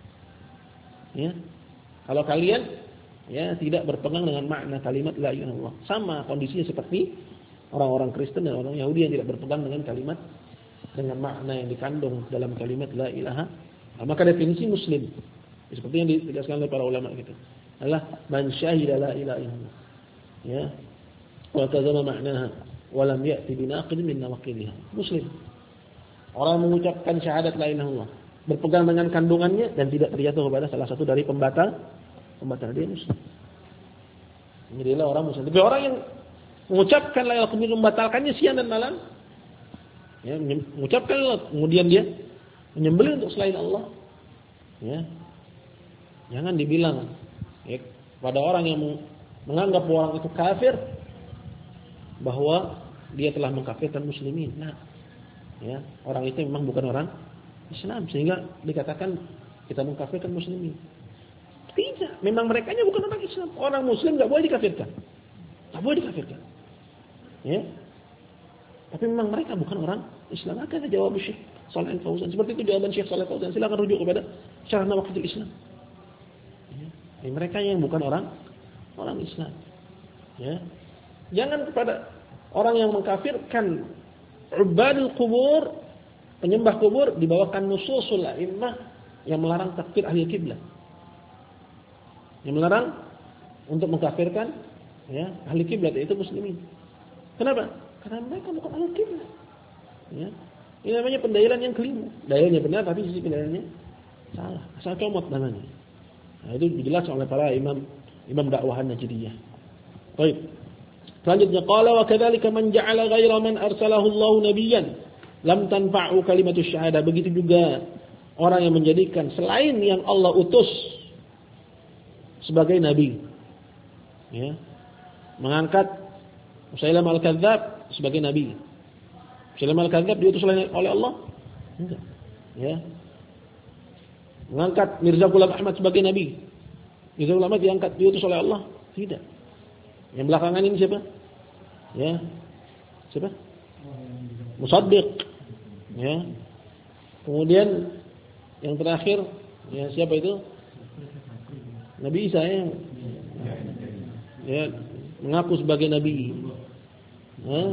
S1: Ya. Kalau kalian ya tidak berpegang dengan makna kalimat la ilaha illallah, sama kondisinya seperti orang-orang Kristen dan orang Yahudi yang tidak berpegang dengan kalimat dengan makna yang dikandung dalam kalimat la ilaha. Nah, maka definisi muslim seperti yang dijelaskan oleh para ulama kita adalah man syahida la ilaha illallah ya wa tazama ma'naha wa lam ya'ti binaqid min nawaqidiha. Muslim orang mengucapkan syahadat la ilaha illallah, berpegang dengan kandungannya dan tidak terjatuh kepada salah satu dari pembatal pembatal, dia muslim. Ini adalah orang muslim. Tapi orang yang mengucapkan la ilaha illallah kemudian membatalkannya siang dan malam, ya, mengucapkan la ilaha kemudian dia menyembelih untuk selain Allah, ya, jangan dibilang ya, pada orang yang menganggap orang itu kafir bahwa dia telah mengkafirkan muslimin. Nah, ya, orang itu memang bukan orang Islam sehingga dikatakan kita mengkafirkan muslimin. Tidak, memang mereka nya bukan orang Islam. Orang muslim enggak boleh dikafirkan. Enggak boleh dikafirkan. Ya. Tapi memang mereka bukan orang Islam. Akan jawab Syekh Shalih Al-Fauzan. Seperti itu jawaban Syekh Shalih Al-Fauzan. Silakan rujuk kepada Syarah Nawaqidul Islam. Ya. Jadi mereka yang bukan orang orang Islam. Ya. Jangan kepada orang yang mengkafirkan ubadul kubur, penyembah kubur, dibawakan nususul a'immah yang melarang takfir ahli kiblah. Yang melarang untuk mengkafirkan ya ahli kiblat yaitu muslimin. Kenapa? Karena mereka bukan ahli kiblat. Ya. Ini namanya pendalilan yang keliru. Dalilnya benar tapi sisi pendalilannya salah. Asal comot namanya. Nah, itu dijelaskan oleh para imam imam dakwah Najdiyah. Baik. Selanjutnya qala wa kadzalika man ja'ala ghaira man arsalahu Allah nabiyyan lam tanfa'u kalimatus syahadah. Begitu juga orang yang menjadikan selain yang Allah utus sebagai nabi. Ya. Mengangkat Musailamah al-Kadzdzab sebagai nabi. Musailamah al-Kadzdzab diutus oleh Allah? Enggak. Ya. Mengangkat Mirza Ghulam Ahmad sebagai nabi. Mirza Ghulam Ahmad diangkat diutus oleh Allah? Tidak. Yang belakangan ini siapa? Ya. Siapa? Musaddiq. Ya. Kemudian yang terakhir ya siapa itu? Nabi Isa ya. Ya, mengaku sebagai nabi. Hah?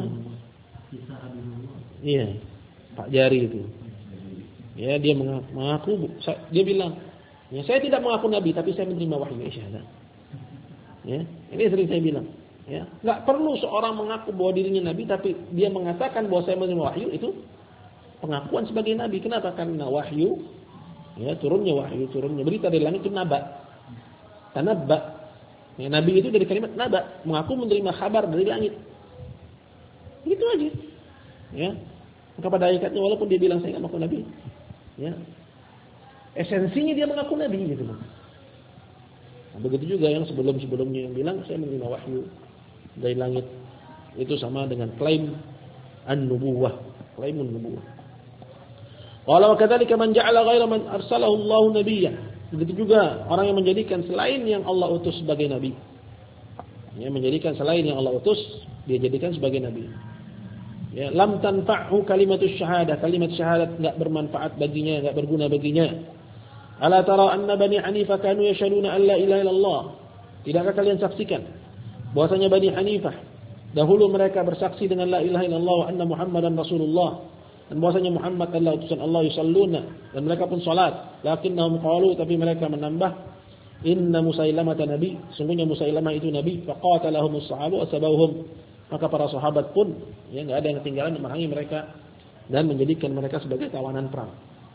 S1: Iya. Pak Jari itu. Ya, dia mengaku, mengaku dia bilang, ya saya tidak mengaku nabi tapi saya menerima wahyu isyarat. Ya, ini sering saya bilang. Ya, enggak perlu seorang mengaku bahwa dirinya nabi tapi dia mengatakan bahwa saya menerima wahyu, itu pengakuan sebagai nabi. Kenapa? Karena wahyu, ya turunnya wahyu, turunnya berita dari langit itu naba. Tanabba. Ya, nabi itu dari kalimat naba, mengaku menerima kabar dari langit. Itu aja. Ya. Maka pada ayatnya walaupun dia bilang saya enggak mengaku nabi, ya. Esensinya dia mengaku nabi gitu loh. Nah, begitu juga yang sebelum-sebelumnya yang bilang saya menerima wahyu dari langit. Itu sama dengan klaim an-nubuwah, klaim an-nubuwah. Qala wa kadzalika man ja'ala ghaira man arsalahu Allah nabiyyan. Begitu juga orang yang menjadikan selain yang Allah utus sebagai nabi. Ya, menjadikan selain yang Allah utus dia jadikan sebagai nabi. Ya, lam tanfa'hu kalimatus syahadah, kalimat syahadat enggak bermanfaat baginya, enggak berguna baginya. Ala tara anna Bani Hanifah kanu yashhaduna an la ilaha illallah. Tidakkah kalian saksikan bahwasanya Bani Hanifah dahulu mereka bersaksi dengan la ilaha illallah wa anna Muhammadan Rasulullah, dan bahwasanya Muhammad adalah utusan Allah, yusalluna, dan mereka pun salat. Lakinnahum qalu, tapi mereka menambah, inna Musailamah nabi, sungguhnya Musailamah itu nabi. Faqatalahumus sahabu asbauhum, maka para sahabat pun ya enggak ada yang ketinggalan memerangi mereka dan menjadikan mereka sebagai tawanan perang.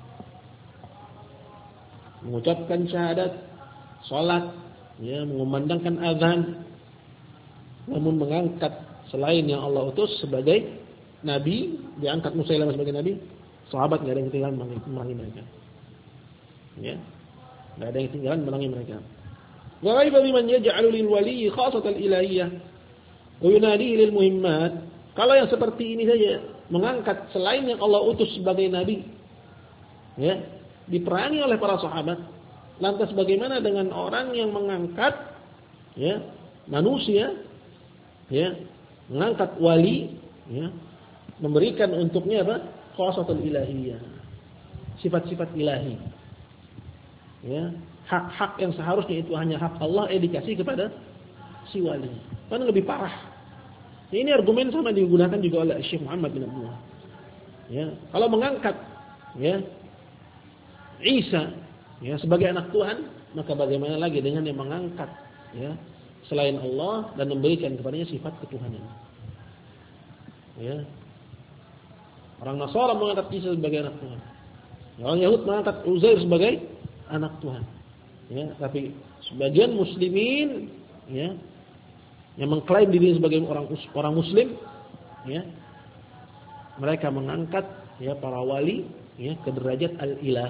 S1: Mengucapkan syahadat, salat, ya mengumandangkan azan, namun mengangkat selain yang Allah utus sebagai nabi, diangkat Musailamah sebagai nabi, sahabat enggak ada yang ketinggalan memerangi mereka. Ya. Enggak ada yang ketinggalan memerangi mereka. Wa ghaiba biman yaj'alu lil wali khasatal ilahiyah wa yunadi lil muhimmat. Kalau yang seperti ini saja, mengangkat selain yang Allah utus sebagai nabi, ya, diperangi oleh para sahabat. Lantas bagaimana dengan orang yang mengangkat ya manusia, ya, mengangkat wali, ya, memberikan untuknya apa? Khasatul ilahiyah. Sifat-sifat ilahi. Ya, hak-hak yang seharusnya itu hanya hak Allah eh dikasih kepada si wali. Kan lebih parah. Ini argumen sama digunakan juga oleh Syekh Muhammad bin Abdullah. Ya, kalau mengangkat ya Isa ya sebagai anak Tuhan, maka bagaimana lagi dengan yang mengangkat ya selain Allah dan memberikan kepadanya sifat ketuhanan. Ya. Orang Nasara mengangkat Isa sebagai anak Tuhan. Orang Yahud mengangkat Uzair sebagai anak Tuhan. Ya, tapi sebagian muslimin ya yang mengklaim diri sebagai orang orang muslim ya mereka mengangkat ya para wali ya ke derajat al-ilah,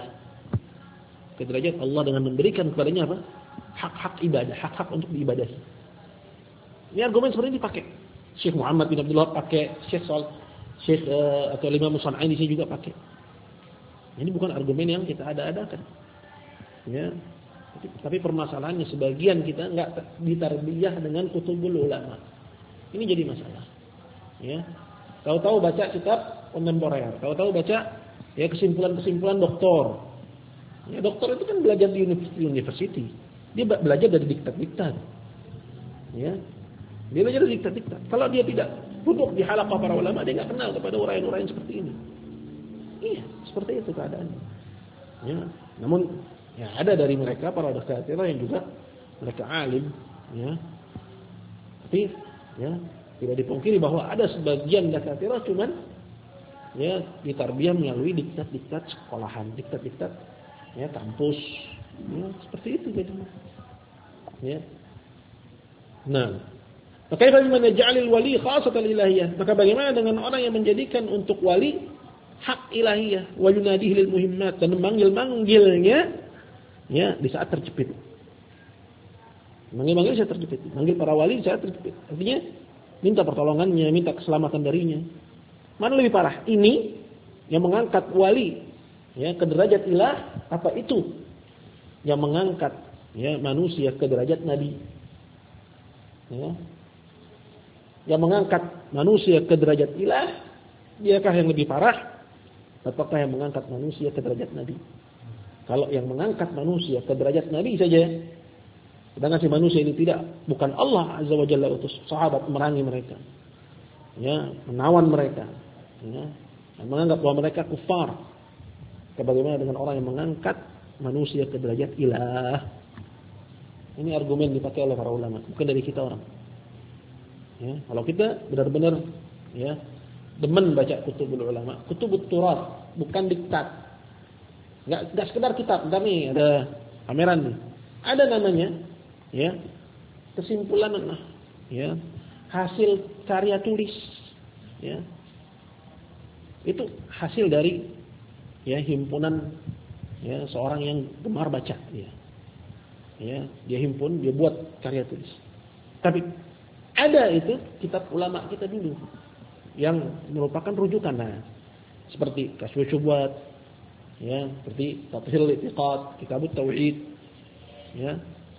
S1: ke derajat Allah dengan memberikan kepadanya apa? Hak-hak ibadah, hak-hak untuk diibadahi. Ini argumen seperti ini dipakai Syekh Muhammad bin Abdullah, pakai Syekh Sal Syekh uh, atau Imam Mus'aini juga pakai. Ini bukan argumen yang kita ada-adakan. Ya. Tapi, tapi permasalahannya sebagian kita enggak ditarbiyah dengan kutubul ulama. Ini jadi masalah. Ya. Tahu-tahu baca kitab kontemporer, tahu-tahu baca ya kesimpulan-kesimpulan doktor. Ya, doktor itu kan belajar di university. Dia belajar dari diktat-diktat. Ya. Dia belajar dari diktat-diktat. Kalau dia tidak duduk di halaqah para ulama, dia enggak kenal kepada uraian-uraian seperti ini. Iya, seperti itu keadaannya. Ya, namun ya ada dari mereka para dokter yang juga mereka alim, Ya. Tapi ya tidak dipungkiri bahwa ada sebagian dakatirah cuman ya ditarbiyah melalui diktat-diktat sekolahan, diktat-diktat ya kampus. Ya, seperti itu jadinya. Ya. Nah, maka bagaimana ja'alil wali khasatan ilahiyah? Maka bagaimana dengan orang yang menjadikan untuk wali hak ilahiyah, wa yunadihi lil muhimmat, dan memanggil-manggilnya ya di saat terjepit. Manggil-manggil saat terjepit, manggil para wali saat terjepit. Artinya minta pertolongannya, minta keselamatan darinya. Mana lebih parah? Ini yang mengangkat wali ya ke derajat ilah, apa itu yang mengangkat ya manusia ke derajat nabi? Ya. Yang mengangkat manusia ke derajat ilah, diakah yang lebih parah? Ataukah yang mengangkat manusia ke derajat nabi? Kalau yang mengangkat manusia ke derajat nabi saja, sedangkan si manusia ini tidak, bukan Allah Azza wa Jalla utus sahabat merangi mereka, ya, menawan mereka, ya, dan menganggap bahwa mereka kufar. Bagaimana dengan orang yang mengangkat manusia ke derajat ilah? Ini argumen dipakai oleh para ulama, bukan dari kita orang. Ya, kalau kita benar-benar ya demen baca kutubul ulama, kutubut turat, bukan diktat. Enggak enggak sekedar kitab, kami ada pameran nih. Ada namanya ya kesimpulan ya hasil karya tulis ya. Itu hasil dari ya himpunan ya seorang yang gemar baca ya. Ya, dia himpun, dia buat karya tulis. Tapi ada itu kitab ulama kita dulu yang merupakan rujukan, nah, seperti Kasyfus Syubhat, ya, seperti Tathhirul I'tiqad, Kitabut Tauhid, ya.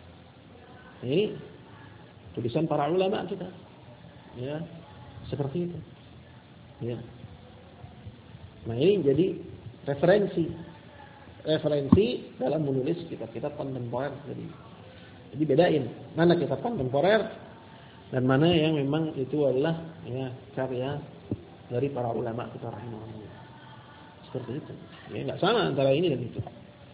S1: Ini tulisan para ulama kita, ya, seperti itu, ya. Nah ini jadi referensi, referensi dalam menulis kitab-kitab kontemporer. Jadi, jadi bedain mana kitab kontemporer dan mana yang memang itu adalah ya karya dari para ulama kita rahimahullah. Seperti itu. Ya enggak sama antara ini dan itu.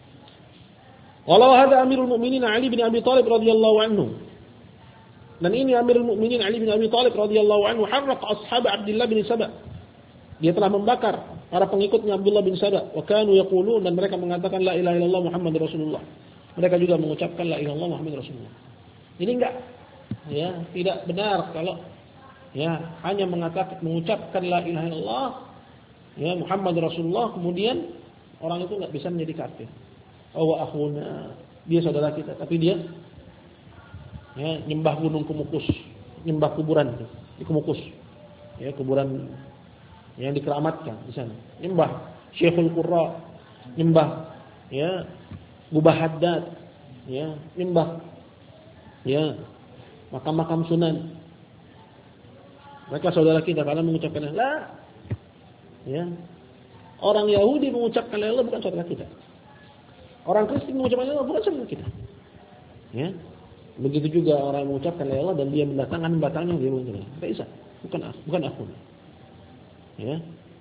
S1: Walau hada Amirul Mukminin Ali bin Abi Thalib radhiyallahu anhu. Dan ini Amirul Mukminin Ali bin Abi Thalib radhiyallahu anhu harraq ashab Abdullah bin Saba. Dia telah membakar para pengikutnya Abdullah bin Saba. Wa kanu yaqulun, dan mereka mengatakan la ilaha illallah Muhammadur Rasulullah. Mereka juga mengucapkan la ilaha illallah Muhammadur Rasulullah. Ini enggak ya, tidak benar kalau ya hanya mengatakan mengucapkan la ilaha illallah ya Muhammad Rasulullah kemudian orang itu enggak bisa menjadi kafir. Oh wa akhuna, dia saudara kita, tapi dia ya nyembah gunung Kemukus, nyembah kuburan di Kemukus. Ya, kuburan yang dikeramatkan di sana. Nyembah Syekhul Qurra, nyembah ya Gubah Haddad, ya, nyembah ya makam-makam Sunan. Mereka saudara kita karena mengucapkan la. Ya. Orang Yahudi mengucapkan la ilaha bukan saudara kita. Orang Kristen mengucapkan la ilaha bukan saudara kita. Ya. Begitu juga orang yang mengucapkan la ilaha dan dia mendatangkan batangnya dia mengucapkan. Tidak bisa. Bukan bukan aku. Ya.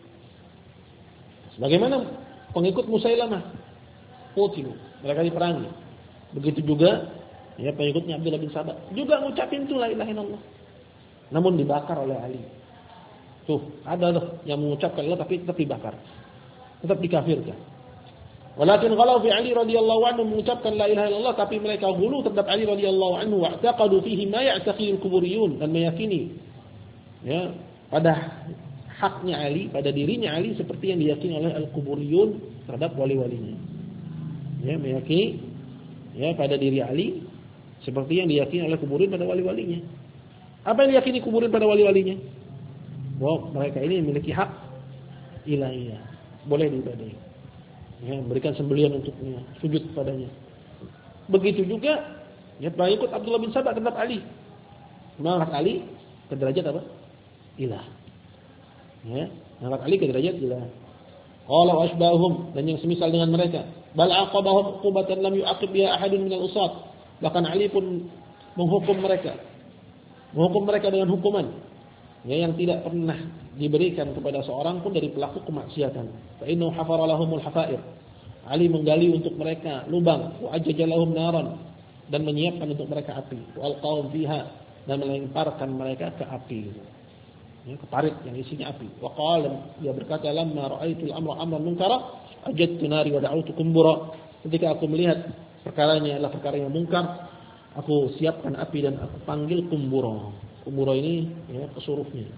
S1: Sebagaimana pengikut Musailamah, qutilu, mereka diperangi. Begitu juga ya pengikutnya Abdullah bin Saba juga ngucapin itu la ilaha illallah. Namun dibakar oleh Ali. Tuh, ada loh yang mengucapkan la tapi tetap dibakar. Tetap dikafirkan. Walakin ghalau fi Ali radhiyallahu anhu mengucapkan la ilaha illallah tapi mereka gulu terhadap Ali radhiyallahu anhu wa i'taqadu fihi ma ya'taqidul kuburiyun, dan meyakini ya pada haknya Ali, pada dirinya Ali seperti yang diyakini oleh al-kuburiyun terhadap wali-walinya. Ya, meyakini ya pada diri Ali seperti yang diyakini oleh kuburiyun pada wali-walinya. Apa yang diyakini kuburiyun pada wali-walinya? Bahwa mereka ini memiliki hak ilahiyah, boleh diibadahi. Ya, berikan sembelihan untuknya, sujud padanya. Begitu juga ya pengikut Abdullah bin Saba terhadap Ali. Mengangkat Ali ke derajat apa? Ilah. Ya, mengangkat Ali ke derajat ilah. Qala asbahum, dan yang semisal dengan mereka. Bal aqabahum uqubatan lam yu'aqib biha ahadun minal usat. Bahkan Ali pun menghukum mereka. Menghukum mereka dengan hukuman ya, yang tidak pernah diberikan kepada seorang pun dari pelaku kemaksiatan. Fa innahu hafara lahumul hafair. Ali menggali untuk mereka lubang, wa ajjaja lahum naran. dan menyiapkan untuk mereka api. Wal qaum fiha, dan melemparkan mereka ke api. Ya, ke parit yang isinya api. Wa qala, dia berkata, lamma ra'aitul amra amran munkara ajadtu nari wa da'utu kumbura. Ketika aku melihat perkaranya adalah perkara yang mungkar, aku siapkan api dan aku panggil kumbura. Kumbura ini ya pesuruhnya.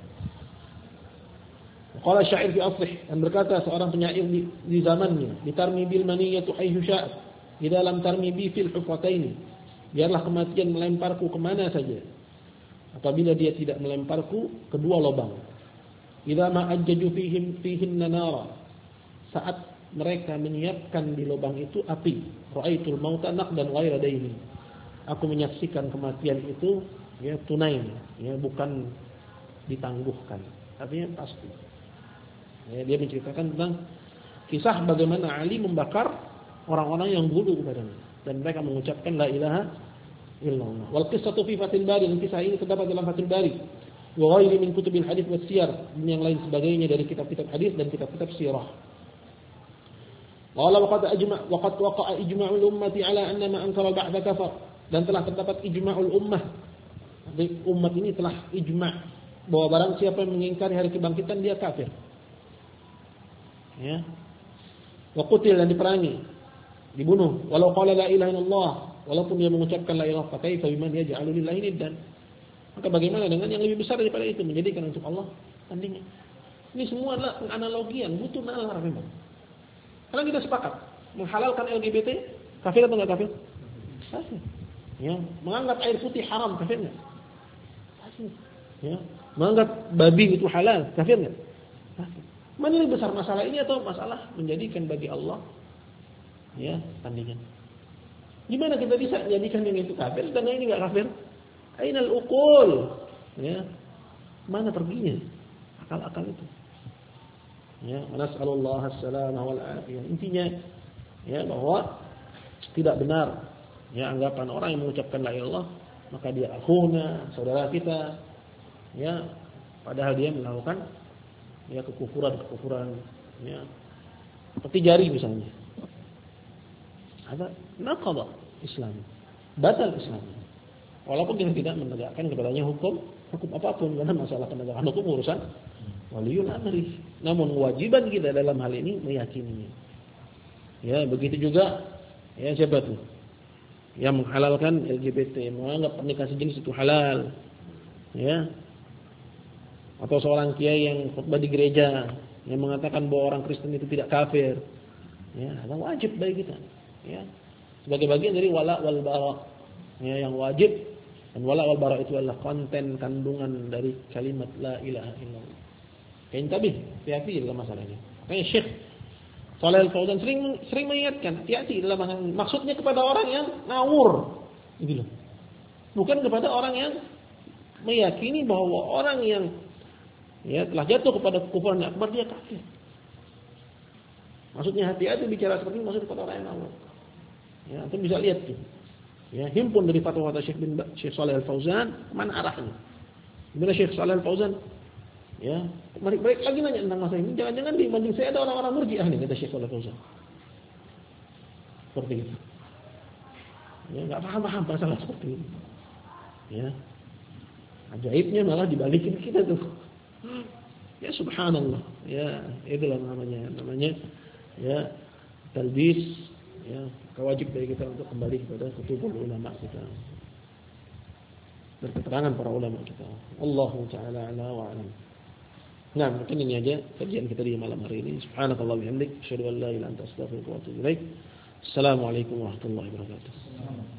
S1: Qala syair fi asrih, dan berkata seorang penyair di, di zamannya, "Bitarmi bil maniyatu haythu sya'at, idza lam tarmi bi fil hufrataini." Biarlah kematian melemparku kemana saja, apabila dia tidak melemparku kedua lubang. Idza ma ajjaju fihim fihin nara, saat mereka menyiapkan di lubang itu api. Ra'aitul mauta naqdan ghaira daini, aku menyaksikan kematian itu ya tunai, ya bukan ditangguhkan, tapi pasti. Ya, dia menceritakan tentang kisah bagaimana Ali membakar orang-orang yang gulu kepadanya dan mereka mengucapkan la ilaha illallah. Wal qissatu fi Fathul Bari, dan kisah ini terdapat dalam Fathul Bari. Wa ghairi min kutubil hadits was siyar, dan yang lain sebagainya dari kitab-kitab hadis dan kitab-kitab sirah. Qala waqad ajma' waqad waqa'a ijma'ul ummati ala anna ma ankara al-ba'th kafar, dan telah terdapat ijma'ul ummah. Jadi umat ini telah ijma' bahwa barang siapa yang mengingkari hari kebangkitan dia kafir. Ya. Wa qutil, dan diperangi, dibunuh. Walau qala la ilaha illallah, walaupun dia mengucapkan la ilaha, fa kaifa biman yaj'alu lillahi niddan. Maka bagaimana dengan yang lebih besar daripada itu, menjadikan untuk Allah tandingan. Ini semua adalah penganalogian, butuh nalar memang. Karena kita sepakat menghalalkan L G B T, kafir atau enggak kafir? Kafir. Ya, menganggap air putih haram, kafir enggak? Kafir. Ya, menganggap babi itu halal, kafir enggak? Kafir. Mana yang besar, masalah ini atau masalah menjadikan bagi Allah ya tandingan? Gimana kita bisa menjadikan yang itu kafir dan yang ini enggak kafir? Ainal uqul? Ya. Mana perginya akal-akal itu? Ya, nas'alullah as-salamah wal afiyah. Intinya ya bahwa tidak benar ya anggapan orang yang mengucapkan la ilaha illallah maka dia akhuna, saudara kita. Ya, padahal dia melakukan ya kekufuran-kekufuran ya. Seperti jari misalnya. Ada naqadha Islam. Batal Islam. Walaupun kita tidak menegakkan kepadanya hukum hukum apapun, karena masalah penegakan hukum urusan waliul amri. Namun kewajiban kita dalam hal ini meyakininya. Ya, begitu juga ya siapa tuh yang menghalalkan L G B T, menganggap pernikahan sejenis itu halal. Ya. Atau seorang kiai yang khutbah di gereja yang mengatakan bahwa orang Kristen itu tidak kafir. Ya, itu wajib bagi kita. Ya. Sebagai bagian dari wala wal bara. Ya, yang wajib, dan wala wal bara itu adalah konten kandungan dari kalimat la ilaha illallah. Kain tabih, hati-hati dalam masalah ini. Makanya Syekh Shalih Al-Fauzan sering sering mengingatkan, hati-hati dalam masalah ini. Maksudnya kepada orang yang ngawur, gitu loh. Bukan kepada orang yang meyakini bahwa orang yang ya telah jatuh kepada kekufuran akbar dia kafir. Maksudnya hati-hati bicara seperti ini, maksud kepada orang yang ngawur. Ya, antum bisa lihat tuh. Ya, himpun dari fatwa Syekh bin Syekh Shalih Al-Fauzan, mana arahnya? Gimana Syekh Shalih Al-Fauzan? Ya, balik lagi nanya tentang masalah ini. Jangan-jangan di banding saya ada orang-orang murji'ah nih, kata Syekh Shalih Al-Fauzan. Seperti itu. Ya, enggak paham-paham masalah seperti ini. Ya. Ajaibnya malah dibalikin kita tuh. Ya subhanallah. Ya, itulah namanya, namanya ya talbis, ya, wajib bagi kita untuk kembali kepada kutubul ulama kita. Berketerangan para ulama kita. Allahu ta'ala ala wa alam. Nah, mungkin ini aja kajian kita di malam hari ini. Subhanakallah wa bihamdik, asyhadu an la ilaha illa anta astaghfiruka wa atubu ilaik. Assalamualaikum warahmatullahi wabarakatuh.